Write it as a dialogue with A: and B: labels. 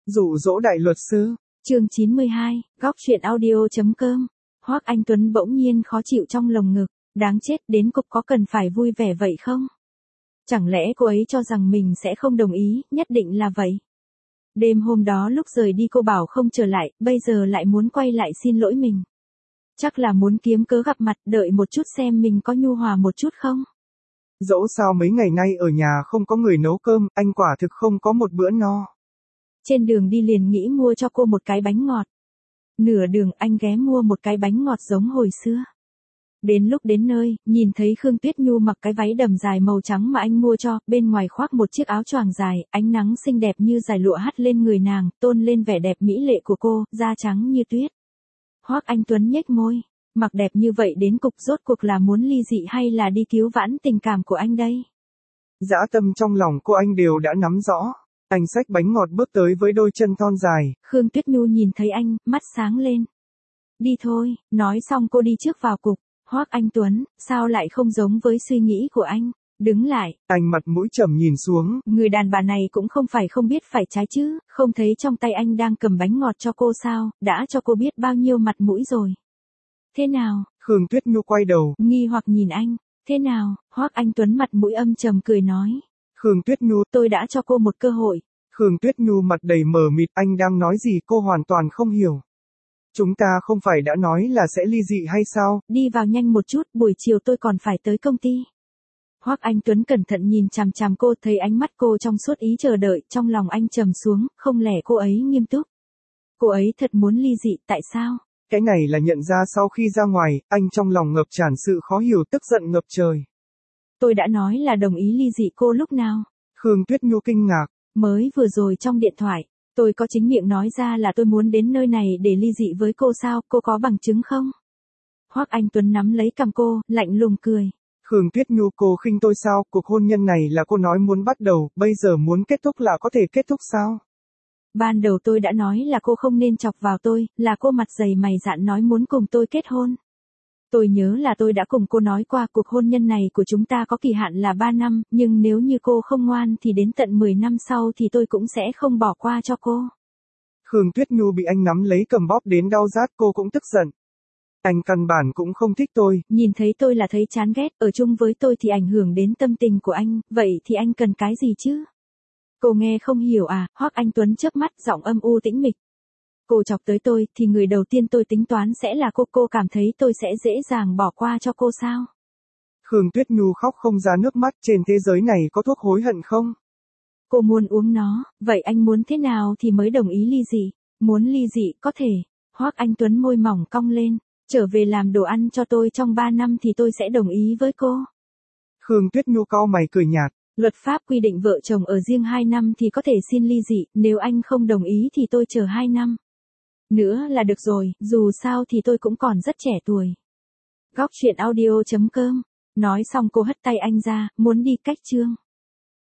A: Dụ dỗ đại luật sư.
B: Chương 92, góc truyện audio.com. Hoắc Anh Tuấn bỗng nhiên khó chịu trong lồng ngực, đáng chết, đến cục có cần phải vui vẻ vậy không? Chẳng lẽ cô ấy cho rằng mình sẽ không đồng ý, nhất định là vậy. Đêm hôm đó lúc rời đi cô bảo không trở lại, bây giờ lại muốn quay lại xin lỗi mình. Chắc là muốn kiếm cớ gặp mặt, đợi một chút xem mình có nhu hòa một chút không?
A: Dẫu sao mấy ngày nay ở nhà không có người nấu cơm, anh quả thực không có một bữa no.
B: Trên đường đi liền nghĩ mua cho cô một cái bánh ngọt. Nửa đường anh ghé mua một cái bánh ngọt giống hồi xưa. Đến lúc đến nơi, nhìn thấy Khương Tuyết Nhu mặc cái váy đầm dài màu trắng mà anh mua cho, bên ngoài khoác một chiếc áo choàng dài, ánh nắng xinh đẹp như dải lụa hắt lên người nàng, tôn lên vẻ đẹp mỹ lệ của cô, da trắng như tuyết. Hoắc Anh Tuấn nhếch môi, mặc đẹp như vậy đến cục rốt cuộc là muốn ly dị hay là đi cứu vãn tình cảm của anh đây?
A: Dã tâm trong lòng cô anh đều đã nắm rõ. Anh xách bánh ngọt bước tới với đôi chân thon dài.
B: Khương Tuyết Nhu nhìn thấy anh, mắt sáng lên. Đi thôi, nói xong cô đi trước vào cục. Hoắc Anh Tuấn, sao lại không giống với suy nghĩ của anh? Đứng lại.
A: Anh mặt mũi trầm nhìn xuống.
B: Người đàn bà này cũng không phải không biết phải trái chứ, không thấy trong tay anh đang cầm bánh ngọt cho cô sao, đã cho cô biết bao nhiêu mặt mũi rồi. Thế nào?
A: Khương Tuyết Nhu quay đầu,
B: nghi hoặc nhìn anh. Thế nào? Hoắc Anh Tuấn mặt mũi âm trầm cười nói.
A: Khương Tuyết Nhu,
B: tôi đã cho cô một cơ hội.
A: Khương Tuyết Nhu mặt đầy mờ mịt, anh đang nói gì cô hoàn toàn không hiểu. Chúng ta không phải đã nói là sẽ ly dị hay sao?
B: Đi vào nhanh một chút, buổi chiều tôi còn phải tới công ty. Hoắc Anh Tuấn cẩn thận nhìn chằm chằm cô, thấy ánh mắt cô trong suốt ý chờ đợi, trong lòng anh trầm xuống, không lẽ cô ấy nghiêm túc? Cô ấy thật muốn ly dị, tại sao?
A: Cái này là nhận ra sau khi ra ngoài, anh trong lòng ngập tràn sự khó hiểu, tức giận ngập trời.
B: Tôi đã nói là đồng ý ly dị cô lúc nào?
A: Khương Tuyết Nhu kinh ngạc.
B: Mới vừa rồi trong điện thoại, tôi có chính miệng nói ra là tôi muốn đến nơi này để ly dị với cô sao, cô có bằng chứng không? Hoắc Anh Tuấn nắm lấy cằm cô, lạnh lùng cười.
A: Khương Tuyết Nhu, cô khinh tôi sao? Cuộc hôn nhân này là cô nói muốn bắt đầu, bây giờ muốn kết thúc là có thể kết thúc sao?
B: Ban đầu tôi đã nói là cô không nên chọc vào tôi, là cô mặt dày mày dạn nói muốn cùng tôi kết hôn. Tôi nhớ là tôi đã cùng cô nói qua cuộc hôn nhân này của chúng ta có kỳ hạn là 3 năm, nhưng nếu như cô không ngoan thì đến tận 10 năm sau thì tôi cũng sẽ không bỏ qua cho cô.
A: Khương Tuyết Nhu bị anh nắm lấy cầm bóp đến đau rát, cô cũng tức giận. Anh căn bản cũng không thích tôi.
B: Nhìn thấy tôi là thấy chán ghét, ở chung với tôi thì ảnh hưởng đến tâm tình của anh, vậy thì anh cần cái gì chứ? Cô nghe không hiểu à? Hoắc Anh Tuấn chớp mắt, giọng âm u tĩnh mịch. Cô chọc tới tôi thì người đầu tiên tôi tính toán sẽ là cô cảm thấy tôi sẽ dễ dàng bỏ qua cho cô sao?
A: Khương Tuyết Nhu khóc không ra nước mắt, trên thế giới này có thuốc hối hận không?
B: Cô muốn uống nó, vậy anh muốn thế nào thì mới đồng ý ly dị? Muốn ly dị có thể. Hoắc Anh Tuấn môi mỏng cong lên, trở về làm đồ ăn cho tôi trong 3 năm thì tôi sẽ đồng ý với cô.
A: Khương Tuyết Nhu cau mày cười nhạt.
B: Luật pháp quy định vợ chồng ở riêng 2 năm thì có thể xin ly dị, nếu anh không đồng ý thì tôi chờ 2 năm. Nữa là được rồi, dù sao thì tôi cũng còn rất trẻ tuổi. Góc truyện audio.com. Nói xong cô hất tay anh ra, muốn đi cách chương.